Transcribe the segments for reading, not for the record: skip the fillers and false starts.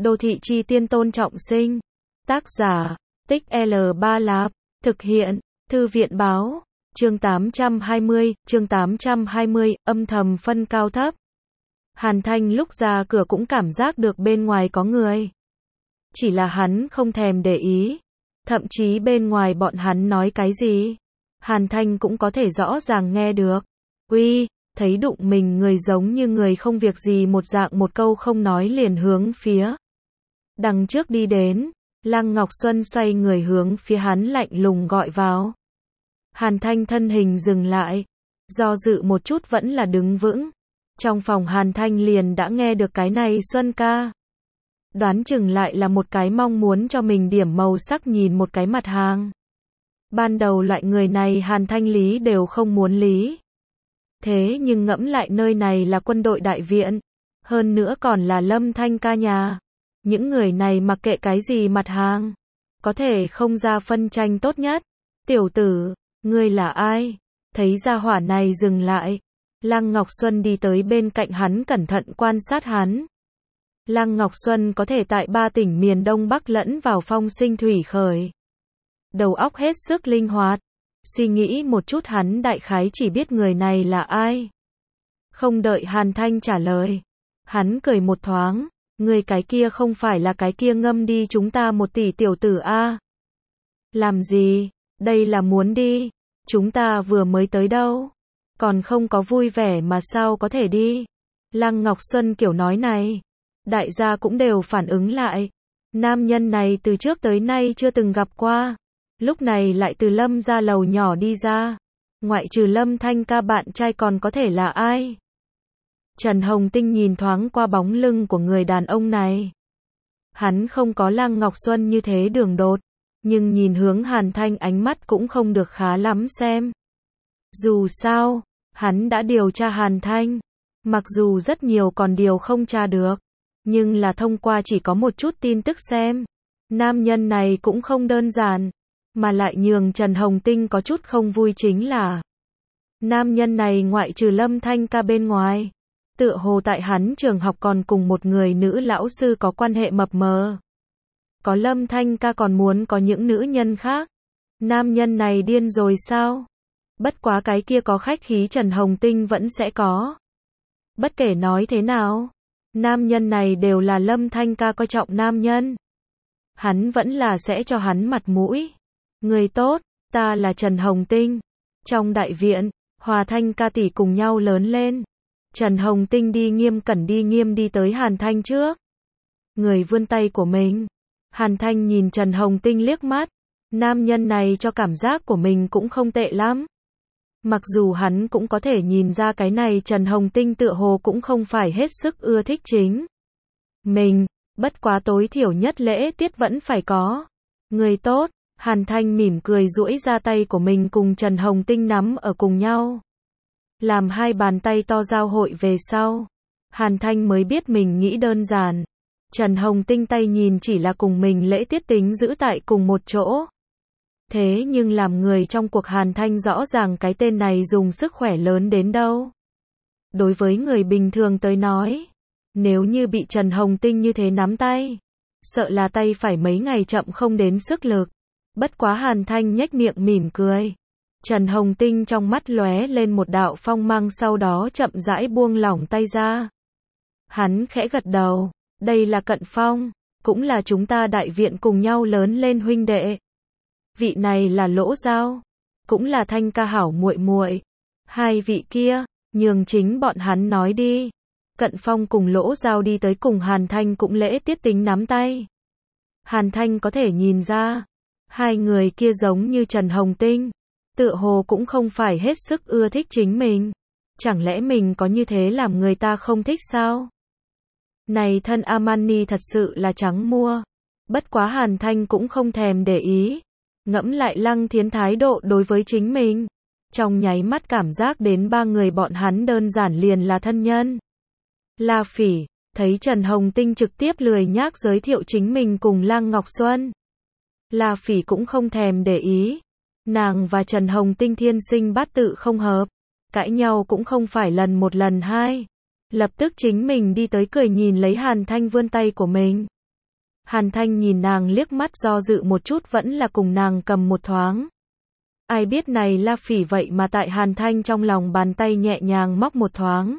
Đô thị chi tiên Tôn Trọng Sinh. Tác giả, Tích L3 Lạp. Thực hiện, Thư viện báo. Chương 820, âm thầm phân cao thấp. Hàn Thanh lúc ra cửa cũng cảm giác được bên ngoài có người. Chỉ là hắn không thèm để ý. Thậm chí bên ngoài bọn hắn nói cái gì, Hàn Thanh cũng có thể rõ ràng nghe được. Uy, thấy đụng mình người giống như người không việc gì một dạng, một câu không nói liền hướng phía đằng trước đi đến. Lăng Ngọc Xuân xoay người hướng phía hắn lạnh lùng gọi vào. Hàn Thanh thân hình dừng lại, do dự một chút vẫn là đứng vững. Trong phòng Hàn Thanh liền đã nghe được cái này Xuân ca. Đoán chừng lại là một cái mong muốn cho mình điểm màu sắc nhìn một cái mặt hàng. Ban đầu loại người này Hàn Thanh lý đều không muốn lý. Thế nhưng ngẫm lại nơi này là quân đội đại viện, hơn nữa còn là Lâm Thanh ca nhà. Những người này mặc kệ cái gì mặt hàng, có thể không ra phân tranh tốt nhất. Tiểu tử, ngươi là ai? Thấy gia hỏa này dừng lại, Lăng Ngọc Xuân đi tới bên cạnh hắn cẩn thận quan sát hắn. Lăng Ngọc Xuân có thể tại 3 tỉnh miền Đông Bắc lẫn vào phong sinh thủy khởi. Đầu óc hết sức linh hoạt. Suy nghĩ một chút hắn đại khái chỉ biết người này là ai. Không đợi Hàn Thanh trả lời, hắn cười một thoáng. Người cái kia không phải là cái kia ngâm đi chúng ta 1 tỷ tiểu tử a? Làm gì? Đây là muốn đi. Chúng ta vừa mới tới đâu. Còn không có vui vẻ mà sao có thể đi. Lăng Ngọc Xuân kiểu nói này, đại gia cũng đều phản ứng lại. Nam nhân này từ trước tới nay chưa từng gặp qua. Lúc này lại từ Lâm ra lầu nhỏ đi ra. Ngoại trừ Lâm Thanh ca bạn trai còn có thể là ai? Trần Hồng Tinh nhìn thoáng qua bóng lưng của người đàn ông này. Hắn không có Lăng Ngọc Xuân như thế đường đột, nhưng nhìn hướng Hàn Thanh ánh mắt cũng không được khá lắm xem. Dù sao, hắn đã điều tra Hàn Thanh. Mặc dù rất nhiều còn điều không tra được, nhưng là thông qua chỉ có một chút tin tức xem. Nam nhân này cũng không đơn giản, mà lại nhường Trần Hồng Tinh có chút không vui chính là nam nhân này ngoại trừ Lâm Thanh ca bên ngoài, tựa hồ tại hắn trường học còn cùng một người nữ lão sư có quan hệ mập mờ. Có Lâm Thanh ca còn muốn có những nữ nhân khác. Nam nhân này điên rồi sao? Bất quá cái kia có khách khí Trần Hồng Tinh vẫn sẽ có. Bất kể nói thế nào, nam nhân này đều là Lâm Thanh ca coi trọng nam nhân. Hắn vẫn là sẽ cho hắn mặt mũi. Người tốt, ta là Trần Hồng Tinh. Trong đại viện, Hòa Thanh ca tỷ cùng nhau lớn lên. Trần Hồng Tinh đi nghiêm đi tới Hàn Thanh trước. Người vươn tay của mình. Hàn Thanh nhìn Trần Hồng Tinh liếc mắt. Nam nhân này cho cảm giác của mình cũng không tệ lắm. Mặc dù hắn cũng có thể nhìn ra cái này Trần Hồng Tinh tựa hồ cũng không phải hết sức ưa thích chính mình, bất quá tối thiểu nhất lễ tiết vẫn phải có. Người tốt, Hàn Thanh mỉm cười duỗi ra tay của mình cùng Trần Hồng Tinh nắm ở cùng nhau. Làm hai bàn tay to giao hội về sau, Hàn Thanh mới biết mình nghĩ đơn giản. Trần Hồng Tinh tay nhìn chỉ là cùng mình lễ tiết tính giữ tại cùng một chỗ. Thế nhưng làm người trong cuộc Hàn Thanh rõ ràng cái tên này dùng sức khỏe lớn đến đâu. Đối với người bình thường tới nói, nếu như bị Trần Hồng Tinh như thế nắm tay, sợ là tay phải mấy ngày chậm không đến sức lực. Bất quá Hàn Thanh nhếch miệng mỉm cười. Trần Hồng Tinh trong mắt lóe lên một đạo phong mang, sau đó chậm rãi buông lỏng tay ra. Hắn khẽ gật đầu, đây là Cận Phong, cũng là chúng ta đại viện cùng nhau lớn lên huynh đệ. Vị này là Lỗ Giao, cũng là Thanh ca hảo muội muội. Hai vị kia, nhường chính bọn hắn nói đi. Cận Phong cùng Lỗ Giao đi tới cùng Hàn Thanh cũng lễ tiết tính nắm tay. Hàn Thanh có thể nhìn ra, hai người kia giống như Trần Hồng Tinh, tựa hồ cũng không phải hết sức ưa thích chính mình. Chẳng lẽ mình có như thế làm người ta không thích sao? Này thân Armani thật sự là trắng mua. Bất quá Hàn Thanh cũng không thèm để ý. Ngẫm lại Lăng Thiến thái độ đối với chính mình, trong nháy mắt cảm giác đến 3 người bọn hắn đơn giản liền là thân nhân. La Phỉ, thấy Trần Hồng Tinh trực tiếp lười nhác giới thiệu chính mình cùng Lăng Ngọc Xuân. La Phỉ cũng không thèm để ý. Nàng và Trần Hồng Tinh thiên sinh bát tự không hợp, cãi nhau cũng không phải lần một lần hai. Lập tức chính mình đi tới cười nhìn lấy Hàn Thanh vươn tay của mình. Hàn Thanh nhìn nàng liếc mắt do dự một chút vẫn là cùng nàng cầm một thoáng. Ai biết này La Phỉ vậy mà tại Hàn Thanh trong lòng bàn tay nhẹ nhàng móc một thoáng.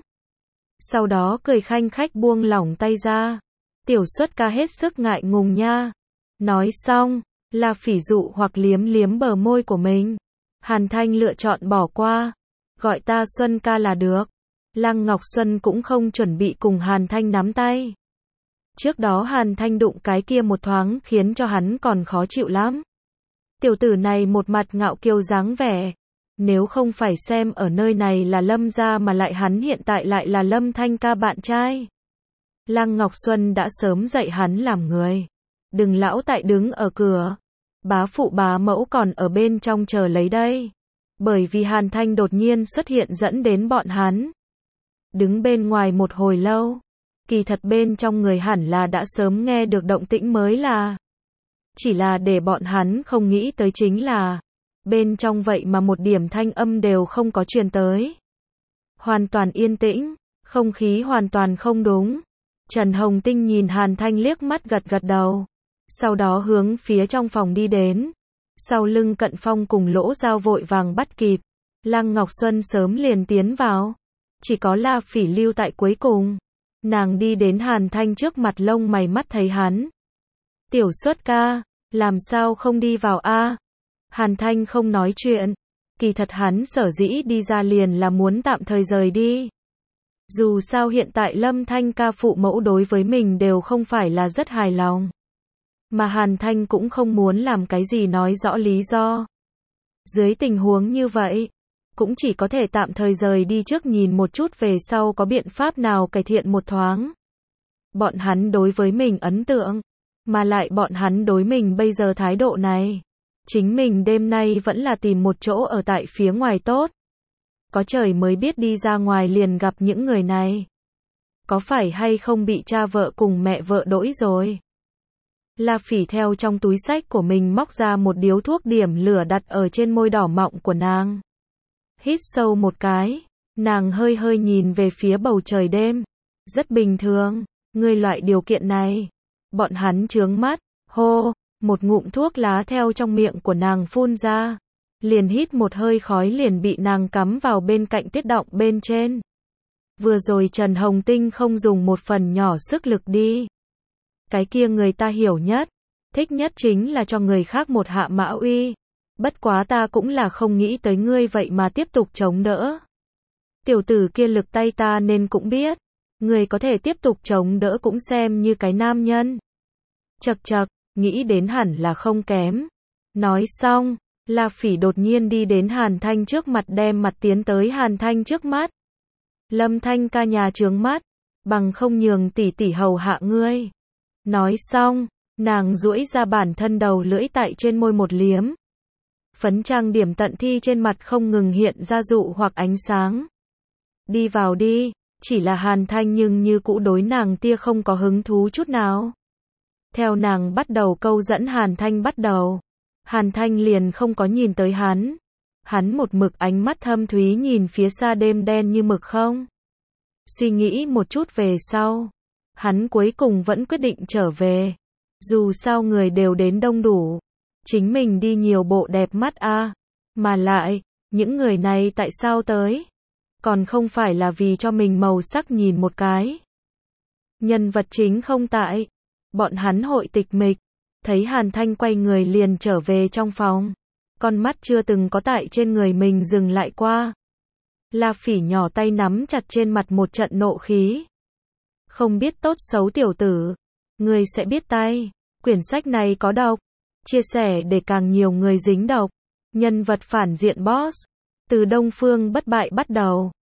Sau đó cười khanh khách buông lỏng tay ra. Tiểu Xuất ca hết sức ngại ngùng nha. Nói xong, La Phỉ dụ hoặc liếm liếm bờ môi của mình. Hàn Thanh lựa chọn bỏ qua. Gọi ta Xuân ca là được. Lăng Ngọc Xuân cũng không chuẩn bị cùng Hàn Thanh nắm tay. Trước đó Hàn Thanh đụng cái kia một thoáng khiến cho hắn còn khó chịu lắm. Tiểu tử này một mặt ngạo kiêu dáng vẻ. Nếu không phải xem ở nơi này là Lâm gia mà lại hắn hiện tại lại là Lâm Thanh ca bạn trai. Lăng Ngọc Xuân đã sớm dạy hắn làm người. Đừng lão tại đứng ở cửa. Bá phụ bá mẫu còn ở bên trong chờ lấy đây. Bởi vì Hàn Thanh đột nhiên xuất hiện dẫn đến bọn hắn. Đứng bên ngoài một hồi lâu. Kỳ thật bên trong người hẳn là đã sớm nghe được động tĩnh mới là. Chỉ là để bọn hắn không nghĩ tới chính là. Bên trong vậy mà một điểm thanh âm đều không có truyền tới. Hoàn toàn yên tĩnh. Không khí hoàn toàn không đúng. Trần Hồng Tinh nhìn Hàn Thanh liếc mắt gật gật đầu. Sau đó hướng phía trong phòng đi đến. Sau lưng Cận Phong cùng Lỗ Giao vội vàng bắt kịp. Lăng Ngọc Xuân sớm liền tiến vào. Chỉ có La Phỉ lưu tại cuối cùng. Nàng đi đến Hàn Thanh trước mặt lông mày mắt thấy hắn. Tiểu Xuất ca, làm sao không đi vào a? Hàn Thanh không nói chuyện. Kỳ thật hắn sở dĩ đi ra liền là muốn tạm thời rời đi. Dù sao hiện tại Lâm Thanh ca phụ mẫu đối với mình đều không phải là rất hài lòng. Mà Hàn Thanh cũng không muốn làm cái gì nói rõ lý do. Dưới tình huống như vậy, cũng chỉ có thể tạm thời rời đi trước nhìn một chút về sau có biện pháp nào cải thiện một thoáng. Bọn hắn đối với mình ấn tượng, mà lại bọn hắn đối mình bây giờ thái độ này. Chính mình đêm nay vẫn là tìm một chỗ ở tại phía ngoài tốt. Có trời mới biết đi ra ngoài liền gặp những người này. Có phải hay không bị cha vợ cùng mẹ vợ đỗi rồi? La Phỉ theo trong túi xách của mình móc ra một điếu thuốc điểm lửa đặt ở trên môi đỏ mọng của nàng. Hít sâu một cái, nàng hơi hơi nhìn về phía bầu trời đêm. Rất bình thường, ngươi loại điều kiện này. Bọn hắn trướng mắt, hô, một ngụm thuốc lá theo trong miệng của nàng phun ra. Liền hít một hơi khói liền bị nàng cắm vào bên cạnh tuyết động bên trên. Vừa rồi Trần Hồng Tinh không dùng một phần nhỏ sức lực đi. Cái kia người ta hiểu nhất, thích nhất chính là cho người khác một hạ mã uy. Bất quá ta cũng là không nghĩ tới ngươi vậy mà tiếp tục chống đỡ. Tiểu tử kia lực tay ta nên cũng biết. Ngươi có thể tiếp tục chống đỡ cũng xem như cái nam nhân. Chậc chậc, nghĩ đến hẳn là không kém. Nói xong, La Phỉ đột nhiên đi đến Hàn Thanh trước mặt đem mặt tiến tới Hàn Thanh trước mắt. Lâm Thanh ca nhà trướng mắt, bằng không nhường tỷ tỷ hầu hạ ngươi. Nói xong, nàng duỗi ra bản thân đầu lưỡi tại trên môi một liếm. Phấn trang điểm tận thi trên mặt không ngừng hiện ra dụ hoặc ánh sáng. Đi vào đi, chỉ là Hàn Thanh nhưng như cũ đối nàng tia không có hứng thú chút nào. Theo nàng bắt đầu câu dẫn Hàn Thanh bắt đầu. Hàn Thanh liền không có nhìn tới hắn. Hắn một mực ánh mắt thâm thúy nhìn phía xa đêm đen như mực không. Suy nghĩ một chút về sau. Hắn cuối cùng vẫn quyết định trở về. Dù sao người đều đến đông đủ. Chính mình đi nhiều bộ đẹp mắt a. Mà lại, những người này tại sao tới? Còn không phải là vì cho mình màu sắc nhìn một cái. Nhân vật chính không tại. Bọn hắn hội tịch mịch. Thấy Hàn Thanh quay người liền trở về trong phòng. Con mắt chưa từng có tại trên người mình dừng lại qua. La Phỉ nhỏ tay nắm chặt trên mặt một trận nộ khí. Không biết tốt xấu tiểu tử. Người sẽ biết tay. Quyển sách này có độc. Chia sẻ để càng nhiều người dính độc. Nhân vật phản diện boss. Từ Đông Phương Bất Bại bắt đầu.